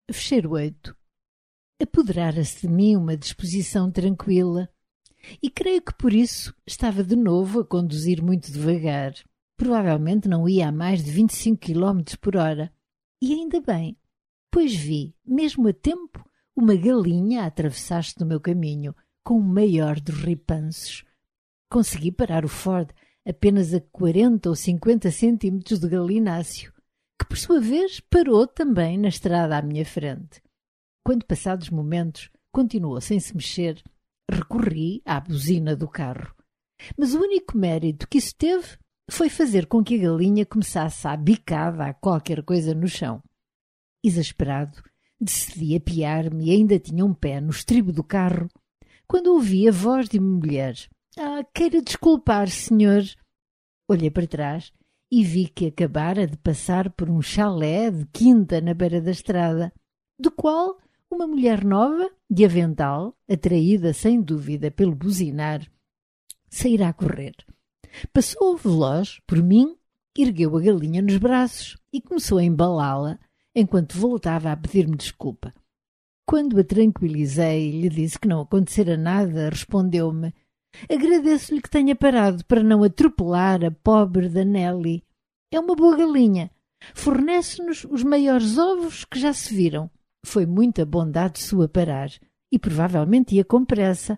Fecheiro 8. Apoderara-se de mim uma disposição tranquila, e creio que por isso estava de novo a conduzir muito devagar. Provavelmente não ia a mais de 25 km por hora. E ainda bem, pois vi, mesmo a tempo, uma galinha a atravessar-se no meu caminho, com o maior dos ripanços. Consegui parar o Ford apenas a 40 ou 50 centímetros de galináceo, que por sua vez parou também na estrada à minha frente. Quando, passados momentos, continuou sem se mexer, recorri à buzina do carro. Mas o único mérito que isso teve foi fazer com que a galinha começasse a bicada a qualquer coisa no chão. Exasperado, decidi apiar-me e ainda tinha um pé no estribo do carro, quando ouvi a voz de uma mulher. Queira desculpar, senhor. Olhei para trás e vi que acabara de passar por um chalé de quinta na beira da estrada, do qual uma mulher nova, de avental, atraída sem dúvida pelo buzinar, sairá a correr. Passou veloz por mim, ergueu a galinha nos braços e começou a embalá-la, enquanto voltava a pedir-me desculpa. Quando a tranquilizei e lhe disse que não acontecera nada, respondeu-me: agradeço-lhe que tenha parado para não atropelar a pobre da Nelly. É uma boa galinha. Fornece-nos os maiores ovos que já se viram. Foi muita bondade sua parar. E provavelmente ia com pressa.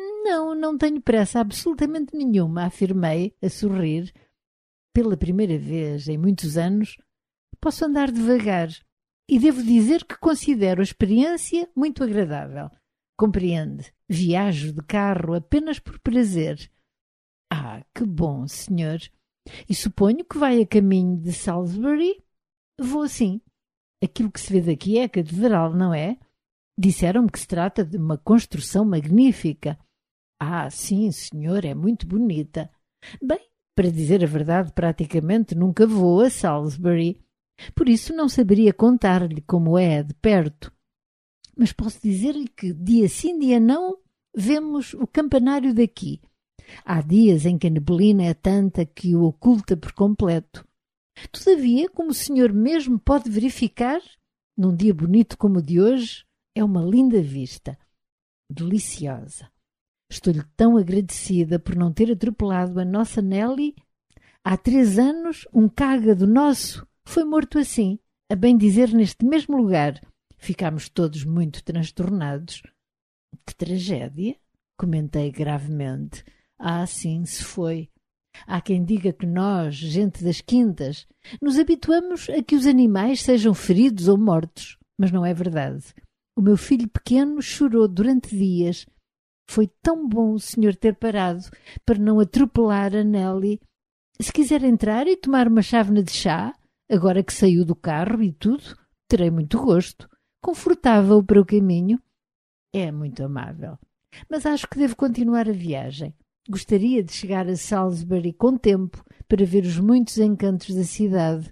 Não tenho pressa absolutamente nenhuma, afirmei, a sorrir. Pela primeira vez em muitos anos, posso andar devagar. E devo dizer que considero a experiência muito agradável. Compreende? Viajo de carro apenas por prazer. Que bom, senhor. E suponho que vai a caminho de Salisbury? Vou sim. Aquilo que se vê daqui é a catedral, não é? Disseram-me que se trata de uma construção magnífica. Sim, senhor, é muito bonita. Bem, para dizer a verdade, praticamente nunca vou a Salisbury. Por isso não saberia contar-lhe como é de perto. Mas posso dizer-lhe que, dia sim, dia não, vemos o campanário daqui. Há dias em que a neblina é tanta que o oculta por completo. Todavia, como o senhor mesmo pode verificar, num dia bonito como o de hoje, é uma linda vista. Deliciosa. Estou-lhe tão agradecida por não ter atropelado a nossa Nelly. Há 3 anos, um cágado nosso foi morto assim, a bem dizer neste mesmo lugar. Ficámos todos muito transtornados. Que tragédia? Comentei gravemente. Sim, se foi. Há quem diga que nós, gente das quintas, nos habituamos a que os animais sejam feridos ou mortos, mas não é verdade. O meu filho pequeno chorou durante dias. Foi tão bom o senhor ter parado para não atropelar a Nelly. Se quiser entrar e tomar uma chávena de chá, agora que saiu do carro e tudo, terei muito gosto. Confortável para o caminho. É muito amável. Mas acho que devo continuar a viagem. Gostaria de chegar a Salisbury com tempo para ver os muitos encantos da cidade.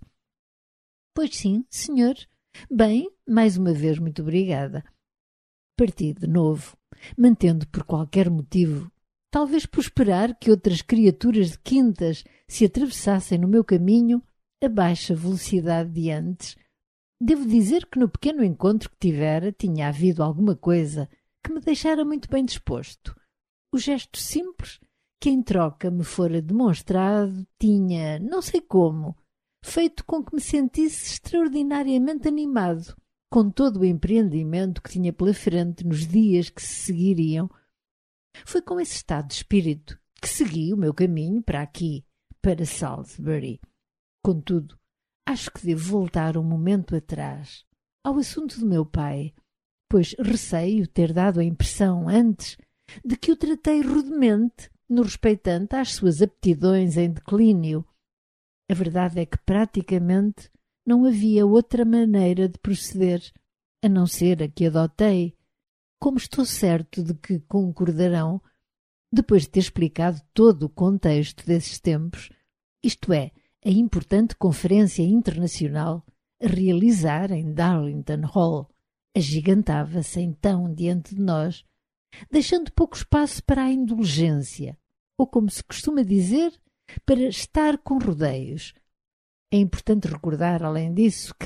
Pois sim, senhor. Bem, mais uma vez muito obrigada. Parti de novo, mantendo por qualquer motivo, talvez por esperar que outras criaturas de quintas se atravessassem no meu caminho, a baixa velocidade de antes. Devo dizer que no pequeno encontro que tivera tinha havido alguma coisa que me deixara muito bem disposto. O gesto simples que em troca me fora demonstrado tinha, não sei como, feito com que me sentisse extraordinariamente animado, com todo o empreendimento que tinha pela frente nos dias que se seguiriam. Foi com esse estado de espírito que segui o meu caminho para aqui, para Salisbury. Contudo, acho que devo voltar um momento atrás, ao assunto do meu pai, pois receio ter dado a impressão antes de que o tratei rudemente no respeitante às suas aptidões em declínio. A verdade é que praticamente não havia outra maneira de proceder, a não ser a que adotei, como estou certo de que concordarão, depois de ter explicado todo o contexto desses tempos, isto é, a importante conferência internacional a realizar em Darlington Hall, agigantava-se então diante de nós, deixando pouco espaço para a indulgência, ou como se costuma dizer, para estar com rodeios. É importante recordar, além disso, que,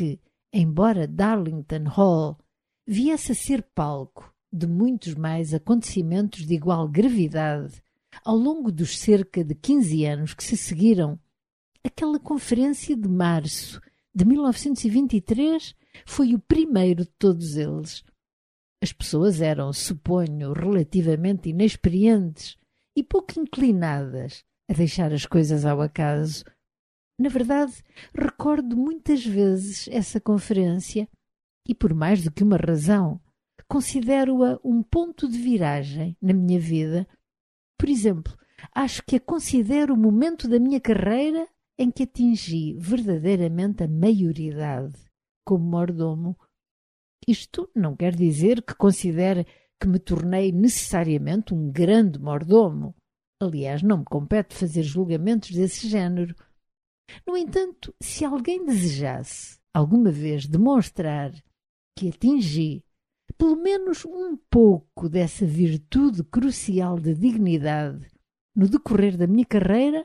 embora Darlington Hall viesse a ser palco de muitos mais acontecimentos de igual gravidade ao longo dos cerca de 15 anos que se seguiram, aquela conferência de março de 1923 foi o primeiro de todos eles. As pessoas eram, suponho, relativamente inexperientes e pouco inclinadas a deixar as coisas ao acaso. Na verdade, recordo muitas vezes essa conferência e, por mais do que uma razão, considero-a um ponto de viragem na minha vida. Por exemplo, acho que a considero o momento da minha carreira em que atingi verdadeiramente a maioridade como mordomo. Isto não quer dizer que considere que me tornei necessariamente um grande mordomo. Aliás, não me compete fazer julgamentos desse género. No entanto, se alguém desejasse alguma vez demonstrar que atingi pelo menos um pouco dessa virtude crucial de dignidade no decorrer da minha carreira,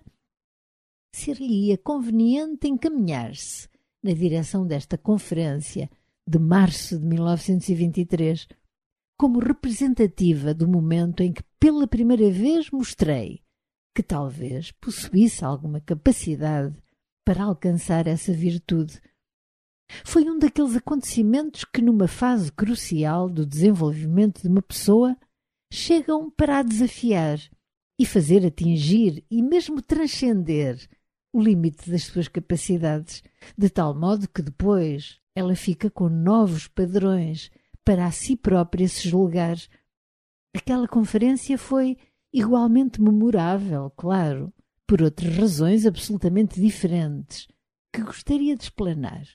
seria conveniente encaminhar-se na direção desta conferência de março de 1923, como representativa do momento em que pela primeira vez mostrei que talvez possuísse alguma capacidade para alcançar essa virtude. Foi um daqueles acontecimentos que, numa fase crucial do desenvolvimento de uma pessoa, chegam para a desafiar e fazer atingir e mesmo transcender o limite das suas capacidades, de tal modo que depois ela fica com novos padrões para a si própria se julgar. Aquela conferência foi igualmente memorável, claro, por outras razões absolutamente diferentes, que gostaria de explanar.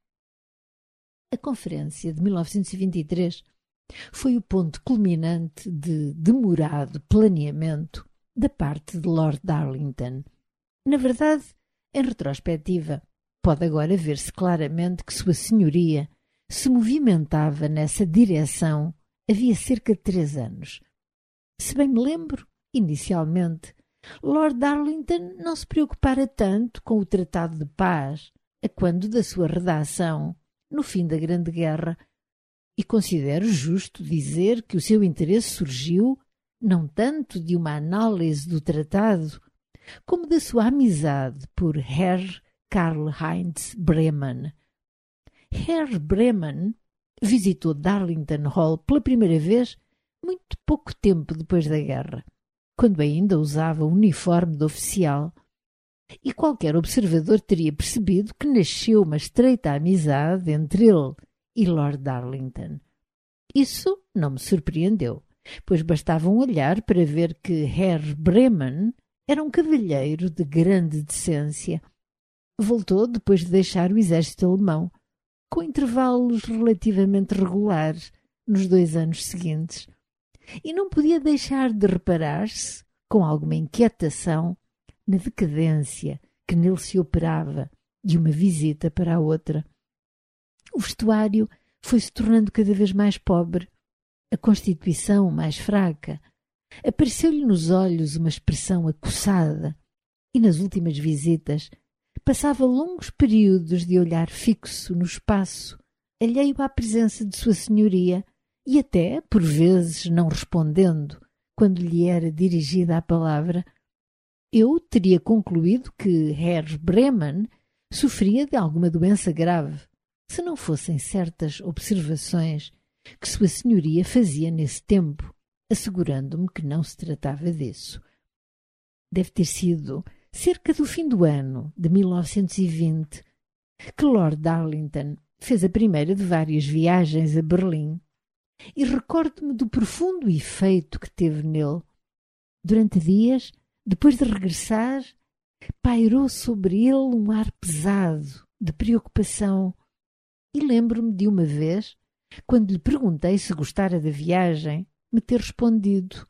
A conferência de 1923 foi o ponto culminante de demorado planeamento da parte de Lord Darlington. Na verdade, em retrospectiva, pode agora ver-se claramente que Sua Senhoria se movimentava nessa direção havia cerca de 3 anos. Se bem me lembro, inicialmente, Lord Darlington não se preocupara tanto com o Tratado de Paz a quando da sua redação no fim da Grande Guerra, e considero justo dizer que o seu interesse surgiu não tanto de uma análise do tratado, como da sua amizade por Herr Karl-Heinz Bremann. Herr Bremann visitou Darlington Hall pela primeira vez muito pouco tempo depois da guerra, quando ainda usava o uniforme de oficial, e qualquer observador teria percebido que nasceu uma estreita amizade entre ele e Lord Darlington. Isso não me surpreendeu, pois bastava um olhar para ver que Herr Bremann era um cavalheiro de grande decência. Voltou depois de deixar o exército alemão, com intervalos relativamente regulares nos 2 anos seguintes, e não podia deixar de reparar-se, com alguma inquietação, na decadência que nele se operava de uma visita para a outra. O vestuário foi-se tornando cada vez mais pobre, a constituição mais fraca. Apareceu-lhe nos olhos uma expressão acossada e, nas últimas visitas, passava longos períodos de olhar fixo no espaço, alheio à presença de Sua Senhoria e até, por vezes, não respondendo quando lhe era dirigida a palavra. Eu teria concluído que Herr Bremann sofria de alguma doença grave, se não fossem certas observações que Sua Senhoria fazia nesse tempo, assegurando-me que não se tratava disso. Deve ter sido cerca do fim do ano de 1920 que Lord Darlington fez a primeira de várias viagens a Berlim, e recordo-me do profundo efeito que teve nele. Durante dias, depois de regressar, pairou sobre ele um ar pesado, de preocupação, e lembro-me de uma vez, quando lhe perguntei se gostara da viagem, me ter respondido: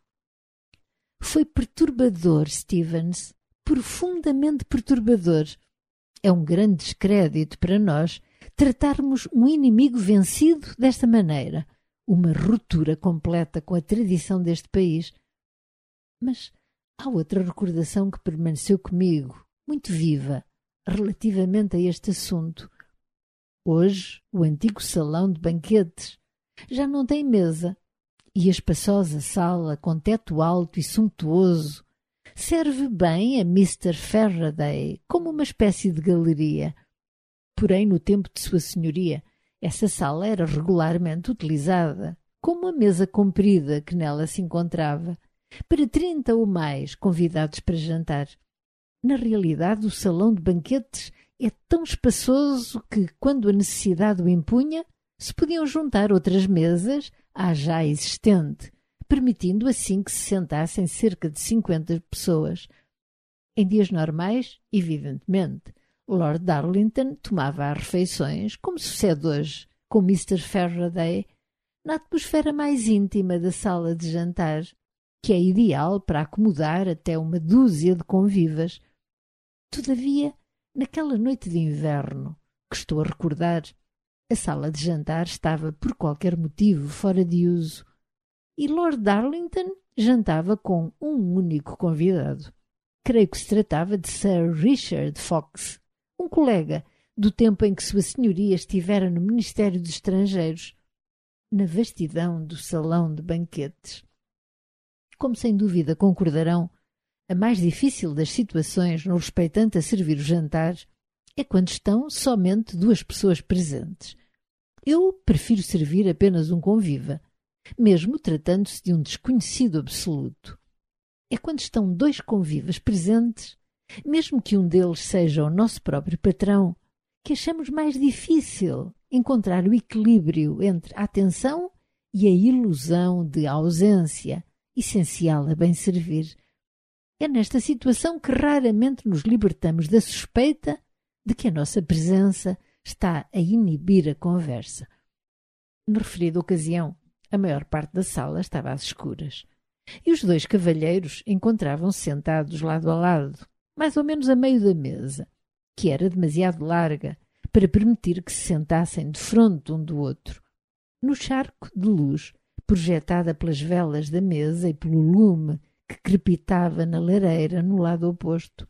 "Foi perturbador, Stevens, profundamente perturbador. É um grande descrédito para nós tratarmos um inimigo vencido desta maneira, uma ruptura completa com a tradição deste país. Mas há outra recordação que permaneceu comigo, muito viva, relativamente a este assunto. Hoje, o antigo salão de banquetes já não tem mesa e a espaçosa sala, com teto alto e suntuoso, serve bem a Mr. Faraday como uma espécie de galeria. Porém, no tempo de Sua Senhoria, essa sala era regularmente utilizada como uma mesa comprida que nela se encontrava, para 30 ou mais convidados para jantar. Na realidade, o salão de banquetes é tão espaçoso que, quando a necessidade o impunha, se podiam juntar outras mesas à já existente, permitindo assim que se sentassem cerca de 50 pessoas. Em dias normais, evidentemente, Lord Darlington tomava as refeições, como sucede hoje, com Mr. Faraday, na atmosfera mais íntima da sala de jantar, que é ideal para acomodar até uma dúzia de convivas. Todavia, naquela noite de inverno, que estou a recordar, a sala de jantar estava por qualquer motivo fora de uso e Lord Darlington jantava com um único convidado. Creio que se tratava de Sir Richard Fox, um colega do tempo em que Sua Senhoria estivera no Ministério dos Estrangeiros, na vastidão do salão de banquetes. Como sem dúvida concordarão, a mais difícil das situações no respeitante a servir o jantar é quando estão somente duas pessoas presentes. Eu prefiro servir apenas um conviva, mesmo tratando-se de um desconhecido absoluto. É quando estão dois convivas presentes, mesmo que um deles seja o nosso próprio patrão, que achamos mais difícil encontrar o equilíbrio entre a atenção e a ilusão de ausência, essencial a bem servir. É nesta situação que raramente nos libertamos da suspeita de que a nossa presença está a inibir a conversa. Na referida ocasião, a maior parte da sala estava às escuras, e os dois cavalheiros encontravam-se sentados lado a lado, mais ou menos a meio da mesa, que era demasiado larga para permitir que se sentassem defronte um do outro. No charco de luz, projetada pelas velas da mesa e pelo lume que crepitava na lareira no lado oposto,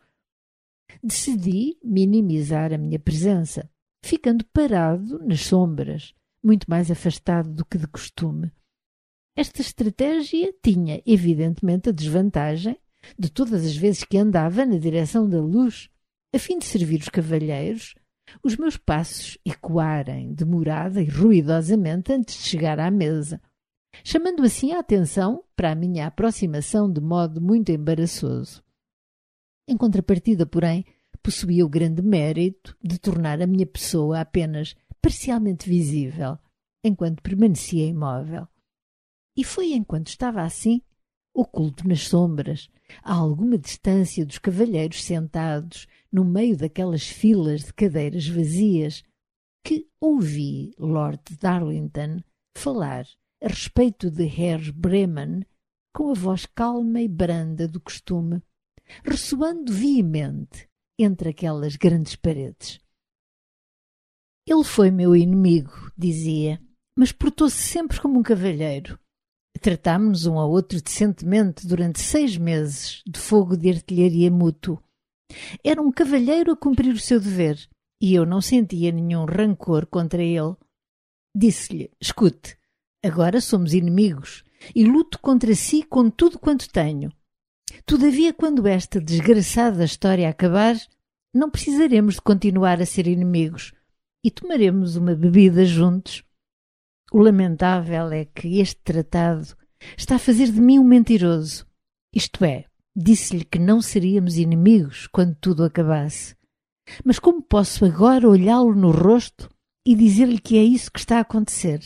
decidi minimizar a minha presença, ficando parado nas sombras, muito mais afastado do que de costume. Esta estratégia tinha, evidentemente, a desvantagem de todas as vezes que andava na direção da luz, a fim de servir os cavalheiros, os meus passos ecoarem demorada e ruidosamente antes de chegar à mesa, chamando assim a atenção para a minha aproximação de modo muito embaraçoso. Em contrapartida, porém, possuía o grande mérito de tornar a minha pessoa apenas parcialmente visível, enquanto permanecia imóvel. E foi enquanto estava assim, oculto nas sombras, a alguma distância dos cavalheiros sentados no meio daquelas filas de cadeiras vazias, que ouvi Lord Darlington falar a respeito de Herr Bremen com a voz calma e branda do costume, ressoando veemente entre aquelas grandes paredes. Ele foi meu inimigo, dizia, mas portou-se sempre como um cavalheiro. Tratámo-nos um ao outro decentemente durante 6 meses de fogo de artilharia mútuo. Era um cavalheiro a cumprir o seu dever e eu não sentia nenhum rancor contra ele. Disse-lhe, escute, agora somos inimigos e luto contra si com tudo quanto tenho. Todavia, quando esta desgraçada história acabar, não precisaremos de continuar a ser inimigos e tomaremos uma bebida juntos. O lamentável é que este tratado está a fazer de mim um mentiroso. Isto é, disse-lhe que não seríamos inimigos quando tudo acabasse. Mas como posso agora olhá-lo no rosto e dizer-lhe que é isso que está a acontecer?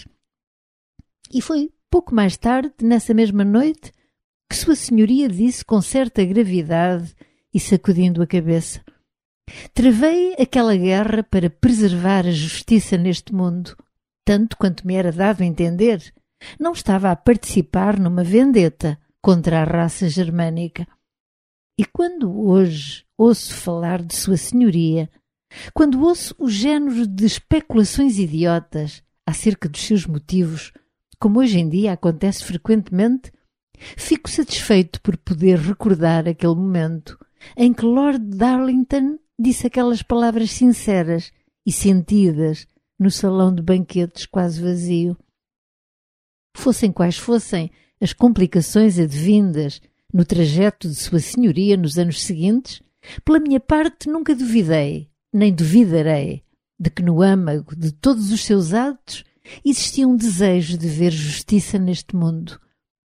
E foi pouco mais tarde, nessa mesma noite, que Sua Senhoria disse com certa gravidade e sacudindo a cabeça: travei aquela guerra para preservar a justiça neste mundo. Tanto quanto me era dado a entender, não estava a participar numa vendetta contra a raça germânica. E quando hoje ouço falar de Sua Senhoria, quando ouço o género de especulações idiotas acerca dos seus motivos, como hoje em dia acontece frequentemente, fico satisfeito por poder recordar aquele momento em que Lord Darlington disse aquelas palavras sinceras e sentidas no salão de banquetes quase vazio. Fossem quais fossem as complicações advindas no trajeto de Sua Senhoria nos anos seguintes, pela minha parte nunca duvidei, nem duvidarei, de que no âmago de todos os seus atos existia um desejo de ver justiça neste mundo.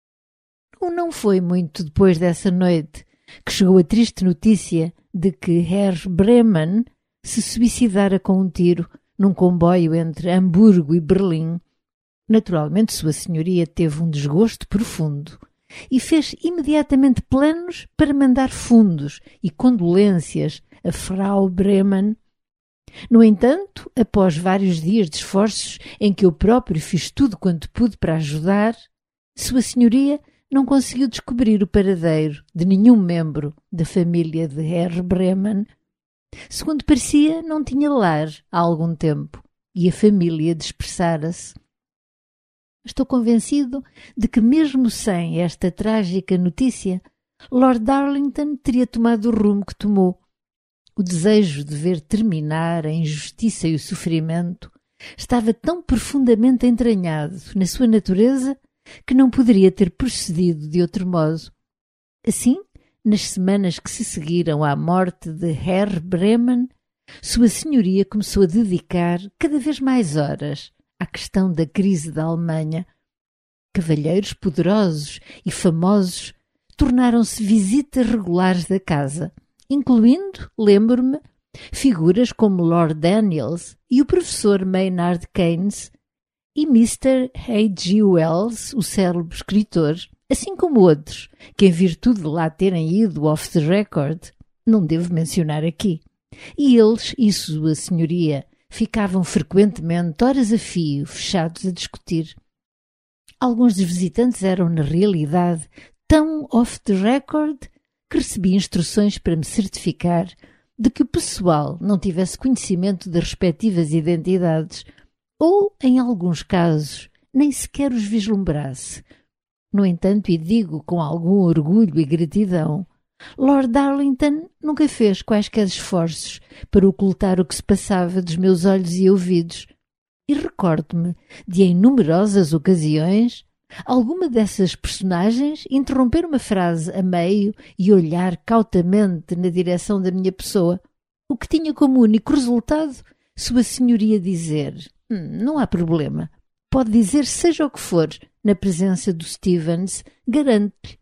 Não foi muito depois dessa noite que chegou a triste notícia de que Herr Bremen se suicidara com um tiro num comboio entre Hamburgo e Berlim. Naturalmente, Sua Senhoria teve um desgosto profundo e fez imediatamente planos para mandar fundos e condolências a Frau Bremen. No entanto, após vários dias de esforços em que eu próprio fiz tudo quanto pude para ajudar, Sua Senhoria não conseguiu descobrir o paradeiro de nenhum membro da família de Herr Bremen. Segundo parecia, não tinha lar há algum tempo e a família dispersara-se. Estou convencido de que, mesmo sem esta trágica notícia, Lord Darlington teria tomado o rumo que tomou. O desejo de ver terminar a injustiça e o sofrimento estava tão profundamente entranhado na sua natureza que não poderia ter procedido de outro modo. Assim, nas semanas que se seguiram à morte de Herr Bremen, Sua Senhoria começou a dedicar cada vez mais horas à questão da crise da Alemanha. Cavalheiros poderosos e famosos tornaram-se visitas regulares da casa, incluindo, lembro-me, figuras como Lord Daniels e o professor Maynard Keynes e Mr. H.G. Wells, o célebre escritor, assim como outros, que em virtude de lá terem ido off the record, não devo mencionar aqui. E eles e Sua Senhoria ficavam frequentemente horas a fio fechados a discutir. Alguns dos visitantes eram, na realidade, tão off the record que recebi instruções para me certificar de que o pessoal não tivesse conhecimento das respectivas identidades ou, em alguns casos, nem sequer os vislumbrasse. No entanto, e digo com algum orgulho e gratidão, Lord Darlington nunca fez quaisquer esforços para ocultar o que se passava dos meus olhos e ouvidos, e recordo-me de, em numerosas ocasiões, alguma dessas personagens interromper uma frase a meio e olhar cautamente na direção da minha pessoa, o que tinha como único resultado Sua Senhoria dizer: não há problema, pode dizer seja o que for, na presença do Stevens, garanto-lhe.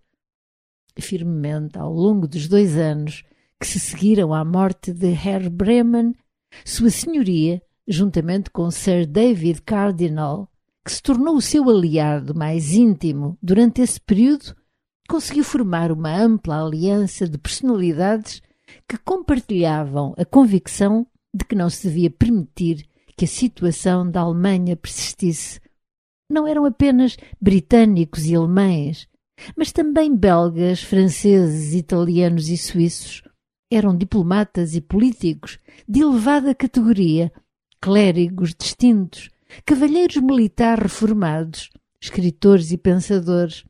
Firmemente, ao longo dos 2 anos que se seguiram à morte de Herr Bremen, Sua Senhoria, juntamente com Sir David Cardinal, que se tornou o seu aliado mais íntimo durante esse período, conseguiu formar uma ampla aliança de personalidades que compartilhavam a convicção de que não se devia permitir que a situação da Alemanha persistisse. Não eram apenas britânicos e alemães, mas também belgas, franceses, italianos e suíços. Eram diplomatas e políticos de elevada categoria, clérigos distintos, cavalheiros militares reformados, escritores e pensadores.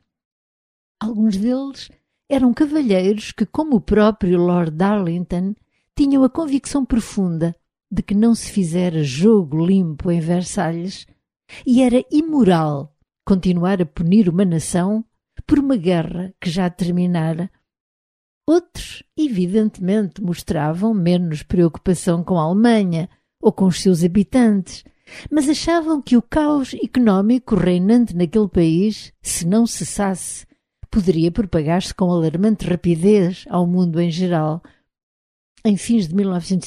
Alguns deles eram cavalheiros que, como o próprio Lord Darlington, tinham a convicção profunda de que não se fizera jogo limpo em Versalhes e era imoral continuar a punir uma nação por uma guerra que já terminara. Outros, evidentemente, mostravam menos preocupação com a Alemanha ou com os seus habitantes, mas achavam que o caos económico reinante naquele país, se não cessasse, poderia propagar-se com alarmante rapidez ao mundo em geral. Em fins de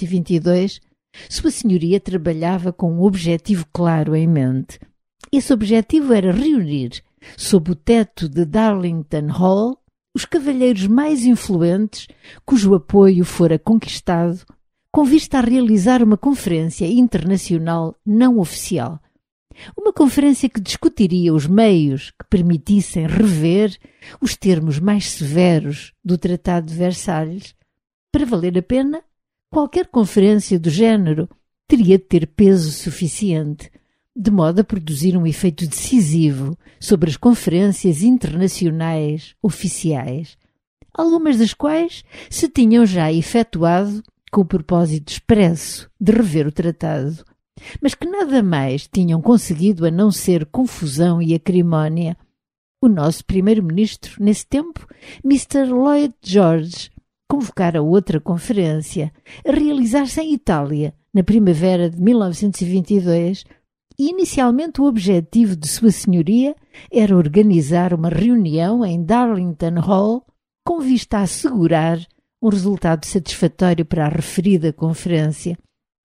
1922, Sua Senhoria trabalhava com um objetivo claro em mente. Esse objetivo era reunir, sob o teto de Darlington Hall, os cavalheiros mais influentes cujo apoio fora conquistado, com vista a realizar uma conferência internacional não oficial. Uma conferência que discutiria os meios que permitissem rever os termos mais severos do Tratado de Versalhes. Para valer a pena, qualquer conferência do género teria de ter peso suficiente, de modo a produzir um efeito decisivo sobre as conferências internacionais oficiais, algumas das quais se tinham já efetuado com o propósito expresso de rever o tratado. mas que nada mais tinham conseguido a não ser confusão e acrimónia. O nosso primeiro-ministro, nesse tempo, Mr. Lloyd George, convocara outra conferência, a realizar-se em Itália, na primavera de 1922, e inicialmente o objetivo de Sua Senhoria era organizar uma reunião em Darlington Hall com vista a assegurar um resultado satisfatório para a referida conferência.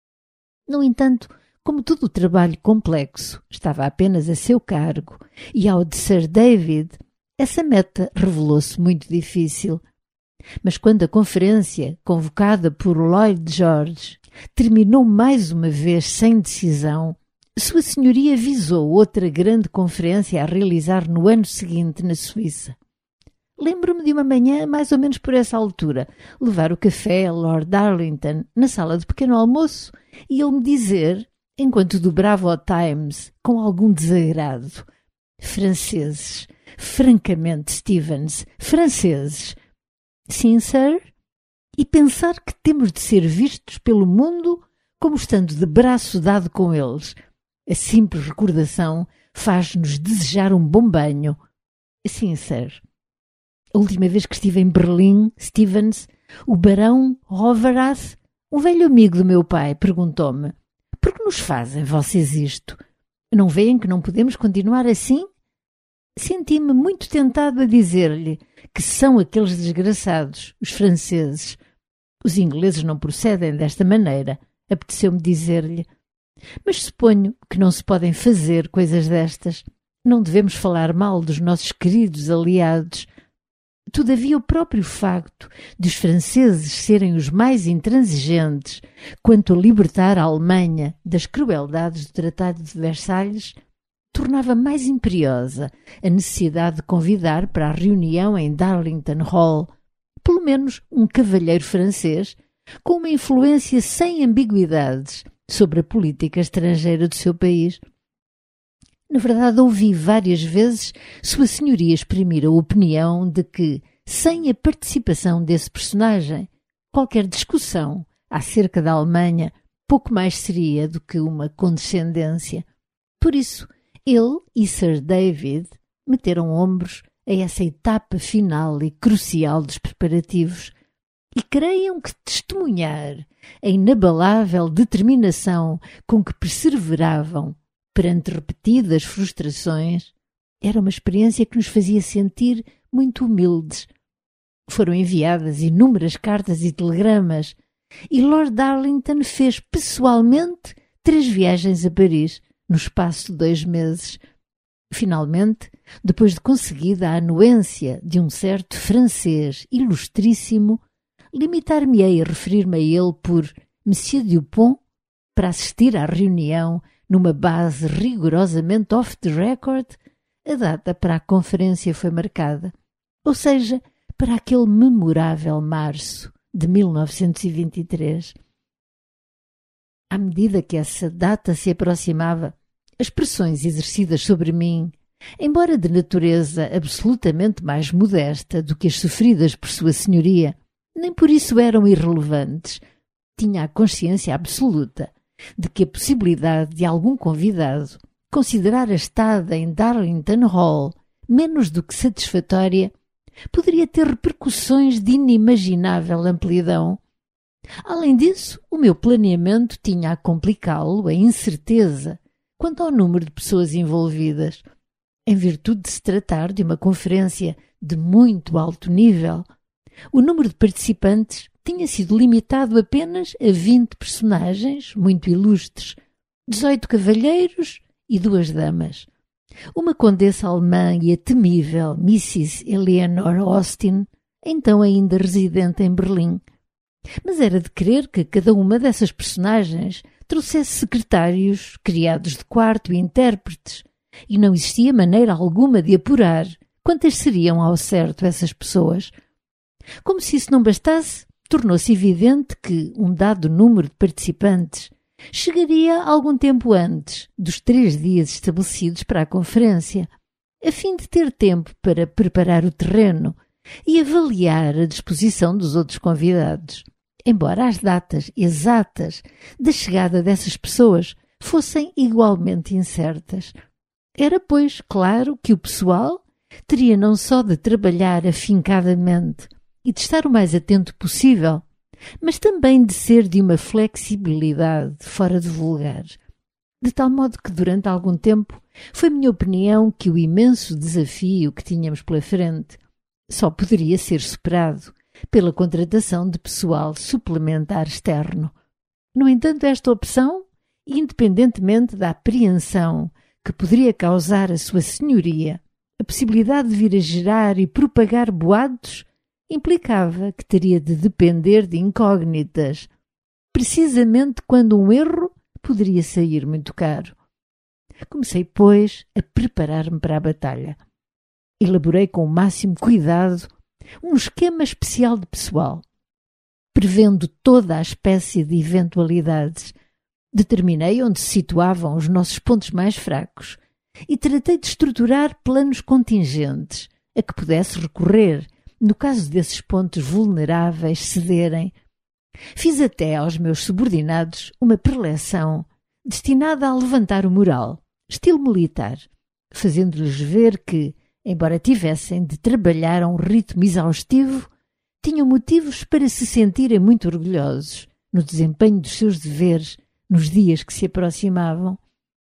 No entanto, como todo o trabalho complexo estava apenas a seu cargo e ao de Sir David, essa meta revelou-se muito difícil. Mas quando a conferência, convocada por Lloyd George, terminou mais uma vez sem decisão, Sua Senhoria visou outra grande conferência a realizar no ano seguinte na Suíça. Lembro-me de uma manhã, mais ou menos por essa altura, levar o café a Lord Darlington na sala de pequeno almoço e ele me dizer, enquanto dobrava o Times com algum desagrado: franceses, francamente, Stevens, franceses. Sim, sir? E pensar que temos de ser vistos pelo mundo como estando de braço dado com eles. A simples recordação faz-nos desejar um bom banho. Sim, sir. A última vez que estive em Berlim, Stevens, o barão Roverath, um velho amigo do meu pai, perguntou-me: por que nos fazem vocês isto? Não veem que não podemos continuar assim? Senti-me muito tentado a dizer-lhe que são aqueles desgraçados, os franceses. Os ingleses não procedem desta maneira, apeteceu-me dizer-lhe. Mas suponho que não se podem fazer coisas destas. Não devemos falar mal dos nossos queridos aliados. Todavia, o próprio facto de os franceses serem os mais intransigentes quanto a libertar a Alemanha das crueldades do Tratado de Versalhes tornava mais imperiosa a necessidade de convidar para a reunião em Darlington Hall pelo menos um cavalheiro francês com uma influência sem ambiguidades sobre a política estrangeira do seu país. Na verdade, ouvi várias vezes Sua Senhoria exprimir a opinião de que, sem a participação desse personagem, qualquer discussão acerca da Alemanha pouco mais seria do que uma condescendência. Por isso, ele e Sir David meteram ombros a essa etapa final e crucial dos preparativos e creiam que testemunhar a inabalável determinação com que perseveravam perante repetidas frustrações, era uma experiência que nos fazia sentir muito humildes. Foram enviadas inúmeras cartas e telegramas e Lord Darlington fez pessoalmente 3 viagens a Paris no espaço de 2 meses. Finalmente, depois de conseguida a anuência de um certo francês ilustríssimo, limitar-me-ei a referir-me a ele por Monsieur Dupont para assistir à reunião numa base rigorosamente off the record. A data para a conferência foi marcada, ou seja, para aquele memorável março de 1923. À medida que essa data se aproximava, as pressões exercidas sobre mim, embora de natureza absolutamente mais modesta do que as sofridas por Sua Senhoria, nem por isso eram irrelevantes. Tinha a consciência absoluta de que a possibilidade de algum convidado considerar a estada em Darlington Hall menos do que satisfatória poderia ter repercussões de inimaginável amplidão. Além disso, o meu planeamento tinha a complicá-lo a incerteza quanto ao número de pessoas envolvidas. Em virtude de se tratar de uma conferência de muito alto nível, o número de participantes tinha sido limitado apenas a 20 personagens muito ilustres, 18 cavalheiros e 2 damas. Uma condessa alemã e a temível Mrs. Eleanor Austin, então ainda residente em Berlim. Mas era de crer que cada uma dessas personagens trouxesse secretários, criados de quarto e intérpretes, e não existia maneira alguma de apurar quantas seriam ao certo essas pessoas. Como se isso não bastasse, tornou-se evidente que um dado número de participantes chegaria algum tempo antes dos 3 dias estabelecidos para a conferência, a fim de ter tempo para preparar o terreno e avaliar a disposição dos outros convidados. Embora as datas exatas da chegada dessas pessoas fossem igualmente incertas. Era, pois, claro que o pessoal teria não só de trabalhar afincadamente e de estar o mais atento possível, mas também de ser de uma flexibilidade fora de vulgar. De tal modo que, durante algum tempo, foi minha opinião que o imenso desafio que tínhamos pela frente só poderia ser superado pela contratação de pessoal suplementar externo. No entanto, esta opção, independentemente da apreensão que poderia causar a sua senhoria, a possibilidade de vir a gerar e propagar boatos, implicava que teria de depender de incógnitas, precisamente quando um erro poderia sair muito caro. Comecei, pois, a preparar-me para a batalha. Elaborei com o máximo cuidado um esquema especial de pessoal, prevendo toda a espécie de eventualidades. Determinei onde se situavam os nossos pontos mais fracos e tratei de estruturar planos contingentes a que pudesse recorrer no caso desses pontos vulneráveis cederem. Fiz até aos meus subordinados uma preleção destinada a levantar o moral, estilo militar, fazendo-lhes ver que, embora tivessem de trabalhar a um ritmo exaustivo, tinham motivos para se sentirem muito orgulhosos no desempenho dos seus deveres nos dias que se aproximavam.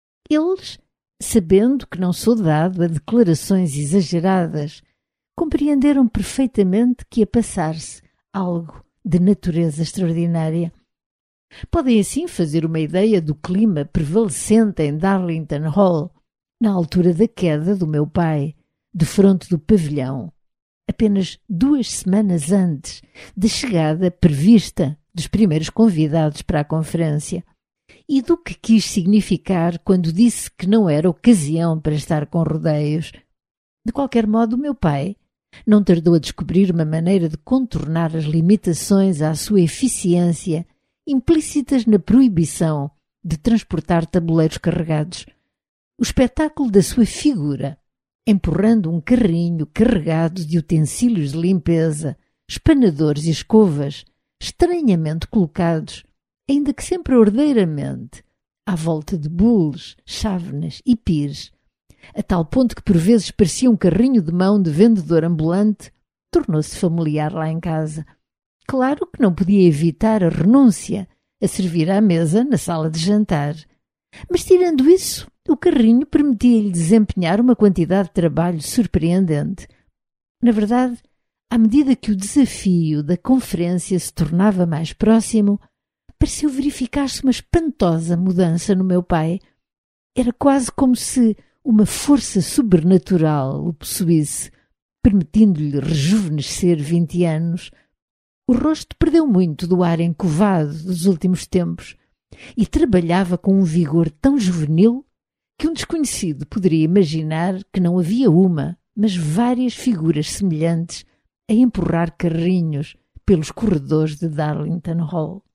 Eles, sabendo que não sou dado a declarações exageradas, compreenderam perfeitamente que ia passar-se algo de natureza extraordinária. Podem assim fazer uma ideia do clima prevalecente em Darlington Hall, na altura da queda do meu pai, defronte do pavilhão, apenas 2 semanas antes da chegada prevista dos primeiros convidados para a conferência, e do que quis significar quando disse que não era ocasião para estar com rodeios. De qualquer modo, o meu pai não tardou a descobrir uma maneira de contornar as limitações à sua eficiência implícitas na proibição de transportar tabuleiros carregados. O espetáculo da sua figura, empurrando um carrinho carregado de utensílios de limpeza, espanadores e escovas, estranhamente colocados, ainda que sempre ordeiramente, à volta de bules, chávenas e pires, a tal ponto que por vezes parecia um carrinho de mão de vendedor ambulante, tornou-se familiar lá em casa. Claro que não podia evitar a renúncia a servir à mesa na sala de jantar, mas tirando isso, o carrinho permitia-lhe desempenhar uma quantidade de trabalho surpreendente. Na verdade, à medida que o desafio da conferência se tornava mais próximo, pareceu verificar-se uma espantosa mudança no meu pai. Era quase como se uma força sobrenatural o possuísse, permitindo-lhe rejuvenescer 20 anos. O rosto perdeu muito do ar encovado dos últimos tempos e trabalhava com um vigor tão juvenil que um desconhecido poderia imaginar que não havia uma, mas várias figuras semelhantes a empurrar carrinhos pelos corredores de Darlington Hall.